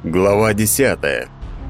Глава 10.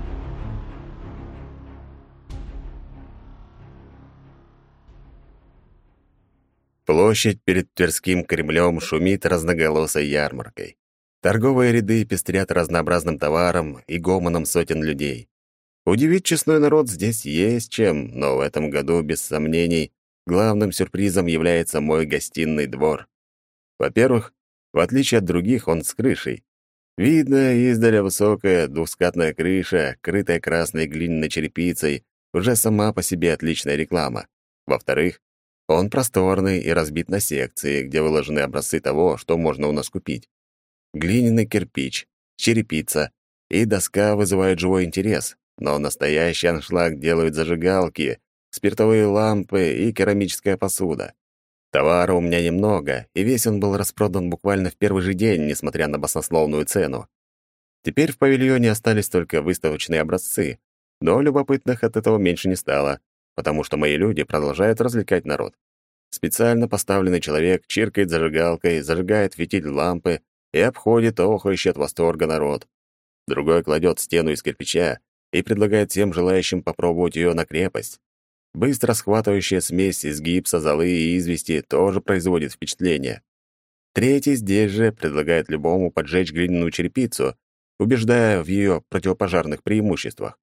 Площадь перед Тверским Кремлем шумит разноголосой ярмаркой. Торговые ряды пестрят разнообразным товаром и гомоном сотен людей. Удивить честной народ здесь есть чем, но в этом году, без сомнений, главным сюрпризом является мой гостиный двор. Во-первых, в отличие от других, он с крышей. Видно издали высокая двускатная крыша, крытая красной глиняной черепицей, уже сама по себе отличная реклама. Во-вторых, он просторный и разбит на секции, где выложены образцы того, что можно у нас купить. Глиняный кирпич, черепица и доска вызывают живой интерес, но настоящий аншлаг делают зажигалки, спиртовые лампы и керамическая посуда. Товара у меня немного, и весь он был распродан буквально в первый же день, несмотря на баснословную цену. Теперь в павильоне остались только выставочные образцы, но любопытных от этого меньше не стало, потому что мои люди продолжают развлекать народ. Специально поставленный человек чиркает зажигалкой, зажигает фитиль лампы и обходит охающий от восторга народ. Другой кладет стену из кирпича и предлагает всем желающим попробовать ее на крепость. Быстро схватывающая смесь из гипса, золы и извести тоже производит впечатление. Третий здесь же предлагает любому поджечь глиняную черепицу, убеждая в ее противопожарных преимуществах.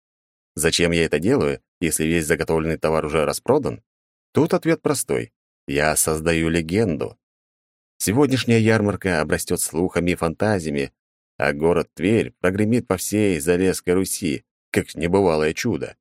Зачем я это делаю, если весь заготовленный товар уже распродан? Тут ответ простой. Я создаю легенду. Сегодняшняя ярмарка обрастет слухами и фантазиями, а город Тверь прогремит по всей Залесской Руси, как небывалое чудо.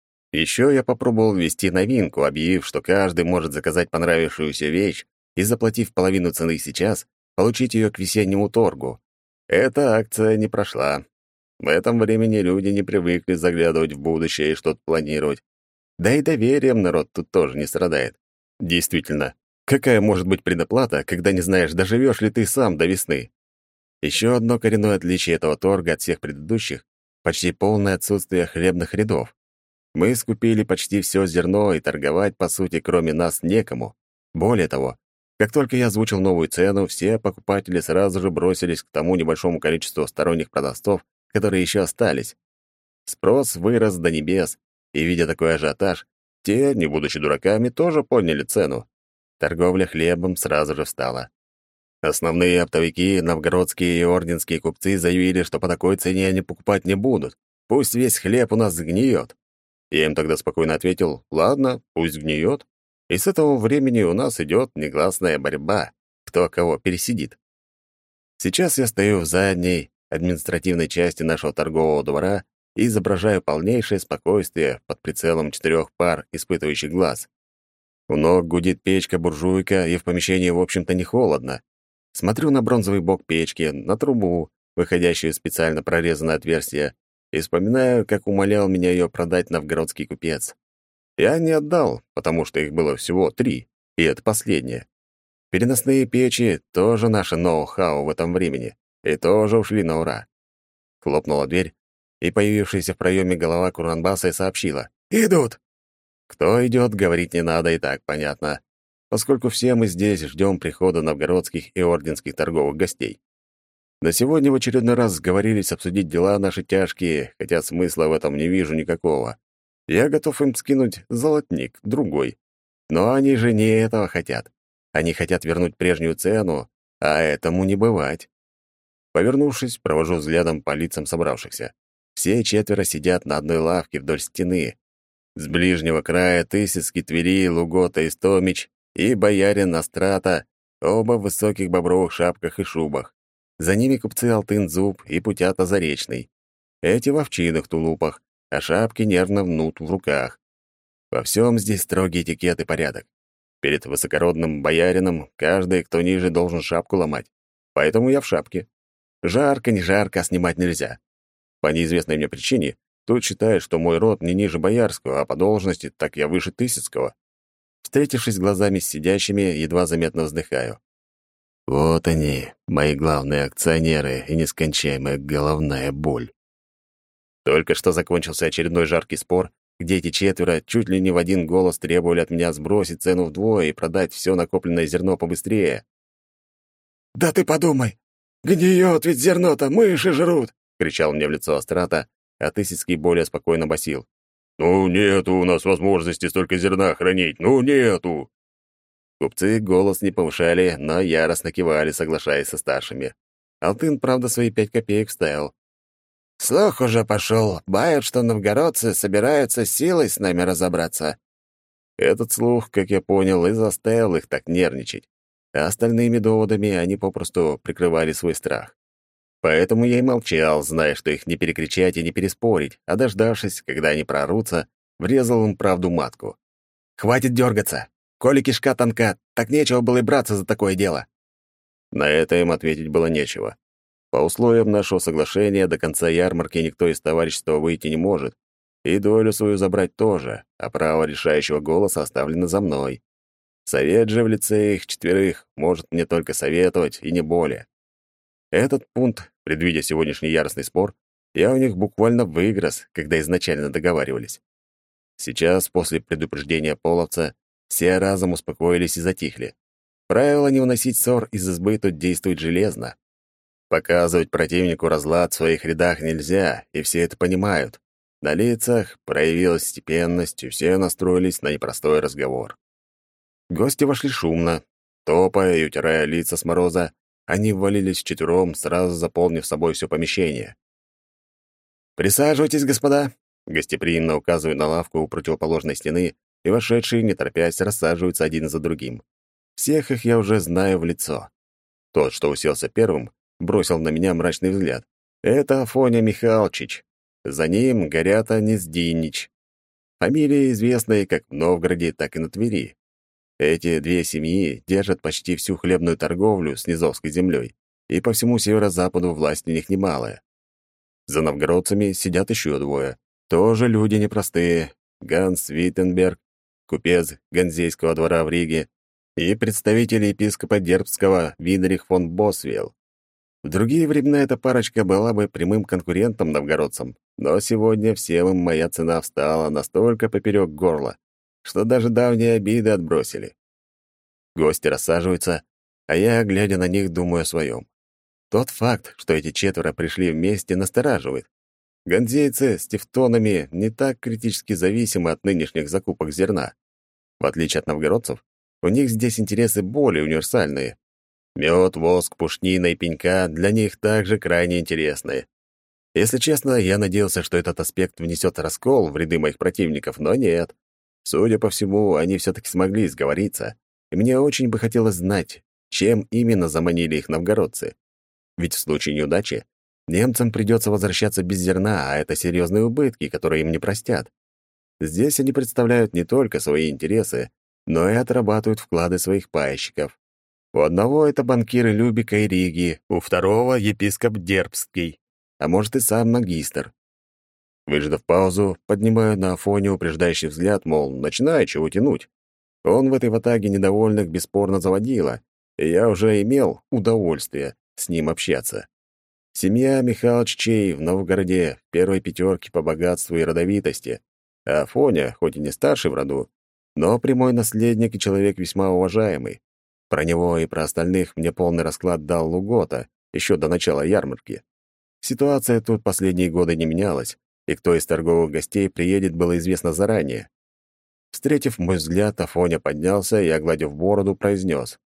Еще я попробовал ввести новинку, объявив, что каждый может заказать понравившуюся вещь и, заплатив половину цены сейчас, получить ее к весеннему торгу. Эта акция не прошла. В этом времени люди не привыкли заглядывать в будущее и что-то планировать. Да и доверием народ тут тоже не страдает. Действительно, какая может быть предоплата, когда не знаешь, доживешь ли ты сам до весны? Еще одно коренное отличие этого торга от всех предыдущих — почти полное отсутствие хлебных рядов. Мы скупили почти все зерно, и торговать, по сути, кроме нас, некому. Более того, как только я озвучил новую цену, все покупатели сразу же бросились к тому небольшому количеству сторонних продавцов, которые еще остались. Спрос вырос до небес, и, видя такой ажиотаж, те, не будучи дураками, тоже подняли цену. Торговля хлебом сразу же встала. Основные оптовики, новгородские и орденские купцы заявили, что по такой цене они покупать не будут. Пусть весь хлеб у нас сгниет. Я им тогда спокойно ответил: «Ладно, пусть гниет». И с этого времени у нас идет негласная борьба, кто кого пересидит. Сейчас я стою в задней, административной части нашего торгового двора и изображаю полнейшее спокойствие под прицелом 4 пар испытывающих глаз. У ног гудит печка-буржуйка, и в помещении, в общем-то, не холодно. Смотрю на бронзовый бок печки, на трубу, выходящую из специально прорезанное отверстие, и вспоминаю, как умолял меня ее продать новгородский купец. Я не отдал, потому что их было всего 3, и это последнее. Переносные печи — тоже наше ноу-хау в этом времени, и тоже ушли на ура. Хлопнула дверь, и появившаяся в проеме голова Курнанбаса сообщила: «Идут!» Кто идет, говорить не надо, и так понятно, поскольку все мы здесь ждем прихода новгородских и орденских торговых гостей. На сегодня в очередной раз сговорились обсудить дела наши тяжкие, хотя смысла в этом не вижу никакого. Я готов им скинуть золотник, другой. Но они же не этого хотят. Они хотят вернуть прежнюю цену, а этому не бывать. Повернувшись, провожу взглядом по лицам собравшихся. Все 4 сидят на одной лавке вдоль стены. С ближнего края Тысяцкий, Твери, Лугота, Истомич и боярин Астрата, оба в высоких бобровых шапках и шубах. За ними купцы Алтын-Зуб и Путята Заречный. Эти в овчинных тулупах, а шапки нервно мнут в руках. Во всем здесь строгий этикет и порядок. Перед высокородным боярином каждый, кто ниже, должен шапку ломать. Поэтому я в шапке. Жарко, не жарко, а снимать нельзя. По неизвестной мне причине тут считают, что мой род не ниже боярского, а по должности так я выше Тысяцкого. Встретившись глазами с сидящими, едва заметно вздыхаю. Вот они, мои главные акционеры и нескончаемая головная боль. Только что закончился очередной жаркий спор, где эти 4 чуть ли не в один голос требовали от меня сбросить цену вдвое и продать все накопленное зерно побыстрее. «Да ты подумай! Гниет ведь зерно-то, мыши жрут!» — кричал мне в лицо Астрата, а Тысяцкий более спокойно басил. «Ну, нету у нас возможности столько зерна хранить, ну, нету!» Купцы голос не повышали, но яростно кивали, соглашаясь со старшими. Алтын, правда, свои 5 копеек вставил. «Слух уже пошел. Бают, что новгородцы собираются силой с нами разобраться». Этот слух, как я понял, и заставил их так нервничать. А остальными доводами они попросту прикрывали свой страх. Поэтому я и молчал, зная, что их не перекричать и не переспорить, а дождавшись, когда они проорутся, врезал им правду матку. «Хватит дергаться! Коли кишка тонка, так нечего было и браться за такое дело!» На это им ответить было нечего. По условиям нашего соглашения до конца ярмарки никто из товарищества выйти не может, и долю свою забрать тоже, а право решающего голоса оставлено за мной. Совет же в лице их 4 может мне только советовать, и не более. Этот пункт, предвидя сегодняшний яростный спор, я у них буквально выигрос, когда изначально договаривались. Сейчас, после предупреждения половца, все разом успокоились и затихли. Правило не уносить ссор из избы тут действует железно. Показывать противнику разлад в своих рядах нельзя, и все это понимают. На лицах проявилась степенность, и все настроились на непростой разговор. Гости вошли шумно. Топая и утирая лица с мороза, они ввалились вчетвером, сразу заполнив собой все помещение. «Присаживайтесь, господа!» Гостеприимно указывают на лавку у противоположной стены, и вошедшие, не торопясь, рассаживаются один за другим. Всех их я уже знаю в лицо. Тот, что уселся первым, бросил на меня мрачный взгляд. Это Афоня Михалчич. За ним Горята Нездинич. Фамилии известные как в Новгороде, так и на Твери. Эти 2 семьи держат почти всю хлебную торговлю с низовской землей, и по всему северо-западу власть у них немалая. За новгородцами сидят еще 2. Тоже люди непростые. Ганс Виттенберг, купец Ганзейского двора в Риге, и представитель епископа Дербского Видрих фон Босвелл. В другие времена эта парочка была бы прямым конкурентом новгородцам, но сегодня всем им моя цена встала настолько поперек горла, что даже давние обиды отбросили. Гости рассаживаются, а я, глядя на них, думаю о своем. Тот факт, что эти 4 пришли вместе, настораживает. Ганзейцы с тевтонами не так критически зависимы от нынешних закупок зерна. В отличие от новгородцев, у них здесь интересы более универсальные. Мед, воск, пушнина и пенька для них также крайне интересны. Если честно, я надеялся, что этот аспект внесет раскол в ряды моих противников, но нет. Судя по всему, они все-таки смогли сговориться, и мне очень бы хотелось знать, чем именно заманили их новгородцы. Ведь в случае неудачи немцам придется возвращаться без зерна, а это серьезные убытки, которые им не простят. Здесь они представляют не только свои интересы, но и отрабатывают вклады своих пайщиков. У одного это банкиры Любика и Риги, у второго — епископ Дербский, а может и сам магистр. Выждав паузу, поднимаю на Афоне упреждающий взгляд, мол, начинай чего тянуть. Он в этой ватаге недовольных бесспорно заводила, и я уже имел удовольствие с ним общаться. Семья Михалычей в Новгороде в первой 5 по богатству и родовитости, а Афоня, хоть и не старший в роду, но прямой наследник и человек весьма уважаемый. Про него и про остальных мне полный расклад дал Лугота еще до начала ярмарки. Ситуация тут последние годы не менялась, и кто из торговых гостей приедет, было известно заранее. Встретив мой взгляд, Афоня поднялся и, огладив бороду, произнес: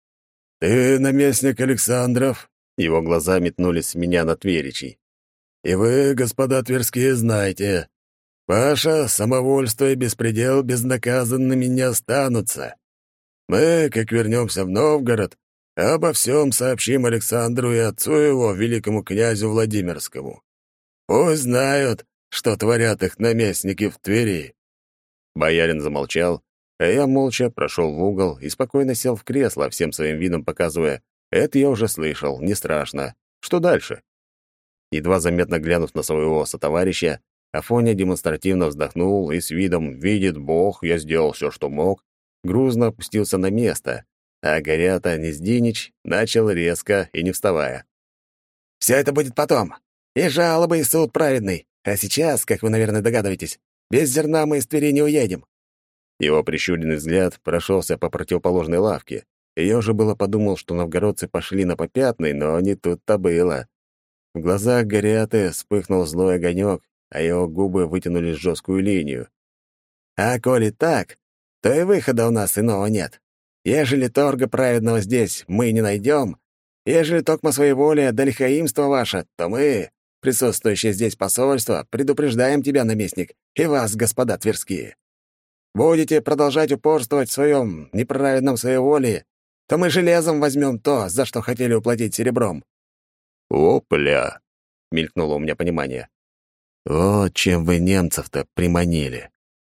«Ты наместник Александров?» Его глаза метнулись с меня на Тверичей. «И вы, господа тверские, знаете, ваше самовольство и беспредел безнаказанными не останутся. Мы, как вернемся в Новгород, обо всем сообщим Александру и отцу его, великому князю Владимирскому. Пусть знают, что творят их наместники в Твери». Боярин замолчал, а я молча прошел в угол и спокойно сел в кресло, всем своим видом показывая: «Это я уже слышал, не страшно. Что дальше?» Едва заметно глянув на своего сотоварища, Афоня демонстративно вздохнул и с видом «видит Бог, я сделал все, что мог», грузно опустился на место, а Горята Нездинич начал резко и не вставая. «Все это будет потом. И жалобы, и суд праведный. А сейчас, как вы, наверное, догадываетесь, без зерна мы из Твери не уедем». Его прищуренный взгляд прошелся по противоположной лавке, и я уже было подумал, что новгородцы пошли на попятный, но не тут-то было. В глазах Горяты вспыхнул злой огонек, а его губы вытянулись в жесткую линию. «А коли так, то и выхода у нас иного нет. Ежели торга праведного здесь мы не найдем, ежели токмо своеволие да лихаимство ваше, то мы, присутствующие здесь посольство, предупреждаем тебя, наместник, и вас, господа тверские. Будете продолжать упорствовать в своем неправедном своеволии, то мы железом возьмем то, за что хотели уплатить серебром». «Опля!» — мелькнуло у меня понимание. «Вот чем вы немцев-то приманили».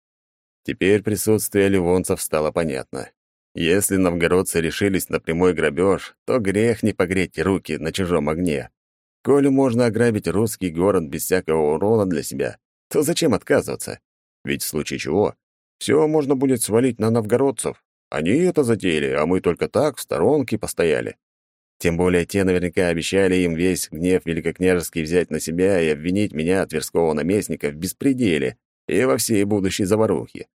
Теперь присутствие ливонцев стало понятно. Если новгородцы решились на прямой грабеж, то грех не погреть руки на чужом огне. Коли можно ограбить русский город без всякого урона для себя, то зачем отказываться? Ведь в случае чего, все можно будет свалить на новгородцев. Они это затеяли, а мы только так в сторонке постояли. Тем более те наверняка обещали им весь гнев великокняжеский взять на себя и обвинить меня, тверского наместника, в беспределе и во всей будущей заварухе.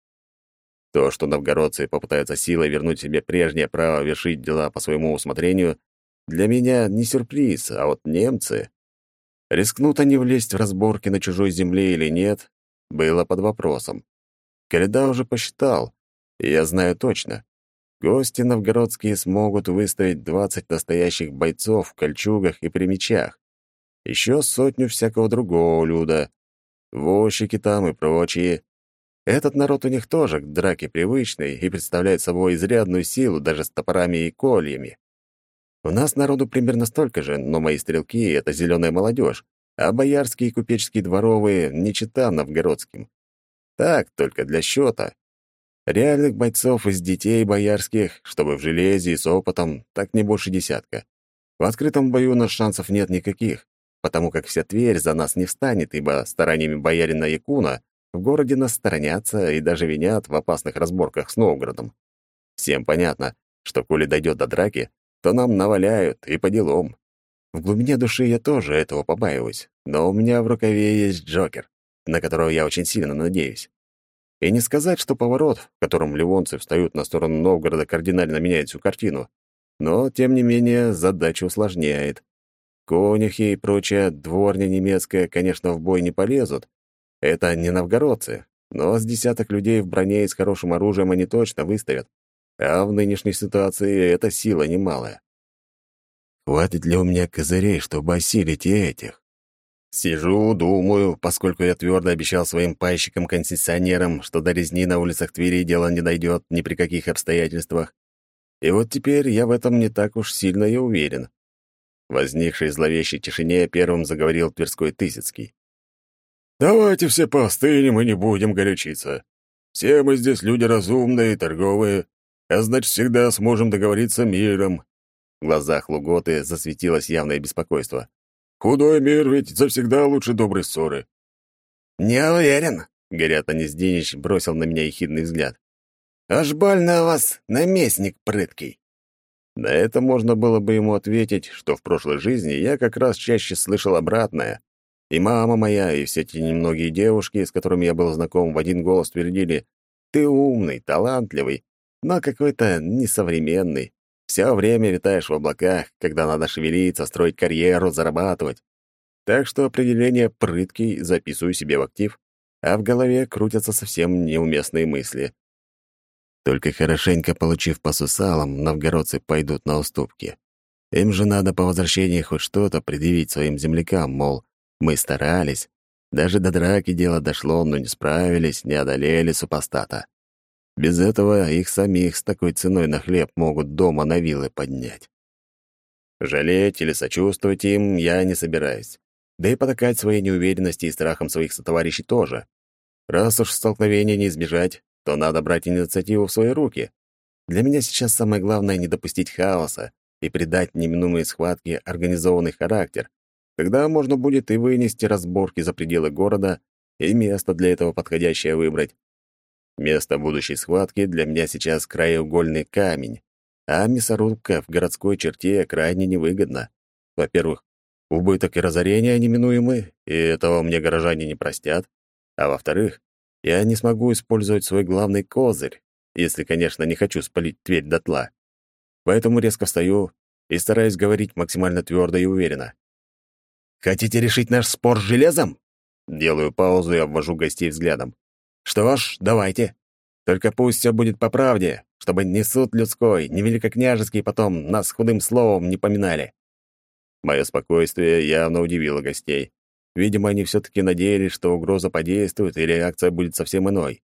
То, что новгородцы попытаются силой вернуть себе прежнее право вершить дела по своему усмотрению, для меня не сюрприз, а вот немцы... Рискнут они влезть в разборки на чужой земле или нет, было под вопросом. Коляда уже посчитал, и я знаю точно. Гости новгородские смогут выставить 20 настоящих бойцов в кольчугах и при мечах. Еще 100 всякого другого люда. Возчики там и прочие. Этот народ у них тоже к драке привычный и представляет собой изрядную силу даже с топорами и кольями. У нас народу примерно столько же, но мои стрелки — это зеленая молодежь, а боярские и купеческие дворовые не чета новгородским. Так, только для счета. Реальных бойцов из детей боярских, чтобы в железе и с опытом, так не больше десятка. В открытом бою у нас шансов нет никаких, потому как вся Тверь за нас не встанет, ибо стараниями боярина Якуна в городе нас сторонятся и даже винят в опасных разборках с Новгородом. Всем понятно, что коли дойдет до драки, то нам наваляют и по делам. В глубине души я тоже этого побаиваюсь, но у меня в рукаве есть Джокер, на которого я очень сильно надеюсь. И не сказать, что поворот, в котором ливонцы встают на сторону Новгорода, кардинально меняет всю картину, но, тем не менее, задачу усложняет. Конюхи и прочая дворня немецкая, конечно, в бой не полезут. Это не новгородцы, но с десяток людей в броне и с хорошим оружием они точно выставят. А в нынешней ситуации эта сила немалая. Хватит ли у меня козырей, чтобы осилить и этих? Сижу, думаю, поскольку я твердо обещал своим пайщикам-концессионерам, что до резни на улицах Твери дело не дойдет ни при каких обстоятельствах. И вот теперь я в этом не так уж сильно и уверен. В возникшей зловещей тишине первым заговорил Тверской Тысяцкий. «Давайте все поостынем и не будем горячиться. Все мы здесь люди разумные и торговые, а значит, всегда сможем договориться миром». В глазах Луготы засветилось явное беспокойство. «Худой мир ведь завсегда лучше доброй ссоры». «Не уверен», — Горята Незденич бросил на меня ехидный взгляд. «Аж больно у вас, наместник прыткий». На это можно было бы ему ответить, что в прошлой жизни я как раз чаще слышал обратное. И мама моя, и все те немногие девушки, с которыми я был знаком, в один голос твердили: «Ты умный, талантливый, но какой-то несовременный. Все время витаешь в облаках, когда надо шевелиться, строить карьеру, зарабатывать». Так что определение «прыткий» записываю себе в актив, а в голове крутятся совсем неуместные мысли. Только хорошенько получив по сусалам, новгородцы пойдут на уступки. Им же надо по возвращении хоть что-то предъявить своим землякам, мол, мы старались, даже до драки дело дошло, но не справились, не одолели супостата. Без этого их самих с такой ценой на хлеб могут дома на вилы поднять. Жалеть или сочувствовать им я не собираюсь. Да и потакать своей неуверенности и страхом своих сотоварищей тоже. Раз уж столкновения не избежать, то надо брать инициативу в свои руки. Для меня сейчас самое главное — не допустить хаоса и придать неминуемой схватке организованный характер. Тогда можно будет и вынести разборки за пределы города, и место для этого подходящее выбрать. Место будущей схватки для меня сейчас краеугольный камень, а мясорубка в городской черте крайне невыгодна. Во-первых, убыток и разорение неминуемы, и этого мне горожане не простят. А во-вторых, я не смогу использовать свой главный козырь, если, конечно, не хочу спалить Тверь дотла. Поэтому резко встаю и стараюсь говорить максимально твердо и уверенно. Хотите решить наш спор с железом? Делаю паузу и обвожу гостей взглядом. Что ж, давайте. Только пусть все будет по правде, чтобы ни суд людской, ни великокняжеский потом нас худым словом не поминали. Мое спокойствие явно удивило гостей. Видимо, они все-таки надеялись, что угроза подействует, и реакция будет совсем иной.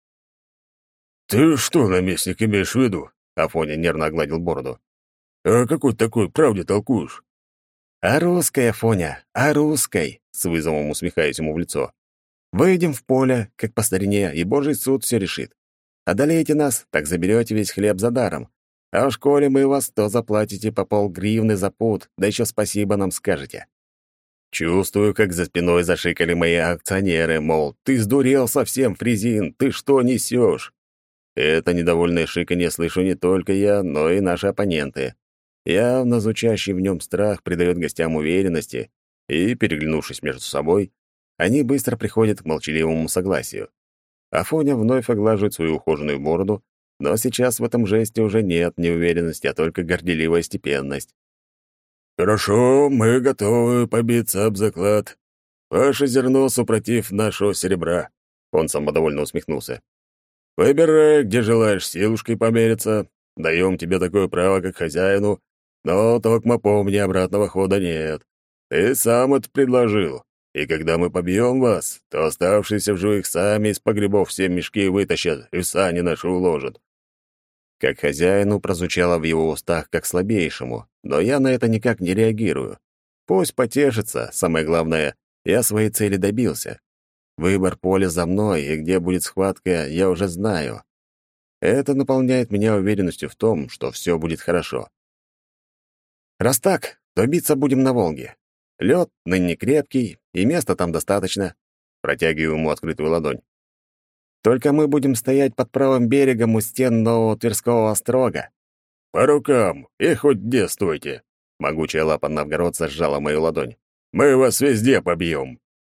«Ты что, наместник, имеешь в виду?» Афоня нервно огладил бороду. «О какой такой правде толкуешь?» «А русской, Афоня, а русской!» — с вызовом усмехаюсь ему в лицо. «Выйдем в поле, как по старине, и Божий суд все решит. Одолеете нас, так заберете весь хлеб за даром. А в школе мы вас то заплатите по полгривны за пуд, да еще спасибо нам скажете». Чувствую, как за спиной зашикали мои акционеры, мол, ты сдурел совсем, Фризин, ты что несешь? Это недовольное шиканье слышу не только я, но и наши оппоненты. Явно звучащий в нем страх придает гостям уверенности, и, переглянувшись между собой, они быстро приходят к молчаливому согласию. Афоня вновь оглаживает свою ухоженную бороду, но сейчас в этом жесте уже нет неуверенности, а только горделивая степенность. «Хорошо, мы готовы побиться об заклад. Ваше зерно супротив нашего серебра», — он самодовольно усмехнулся. «Выбирай, где желаешь силушкой помериться. Даем тебе такое право, как хозяину, но токмо помни, обратного хода нет. Ты сам это предложил, и когда мы побьем вас, то оставшиеся в живых сами из погребов все мешки вытащат и в сани наши уложат». Как хозяину прозвучало в его устах как слабейшему, но я на это никак не реагирую. Пусть потешится, самое главное, я своей цели добился. Выбор поля за мной, и где будет схватка, я уже знаю. Это наполняет меня уверенностью в том, что все будет хорошо. Раз так, то биться будем на Волге. Лед ныне крепкий, и места там достаточно. Протягиваю ему открытую ладонь. Только мы будем стоять под правым берегом у стен Нового Тверского острога. «По рукам, и хоть где стойте!» Могучая лапа новгородца сжала мою ладонь. «Мы вас везде побьем!»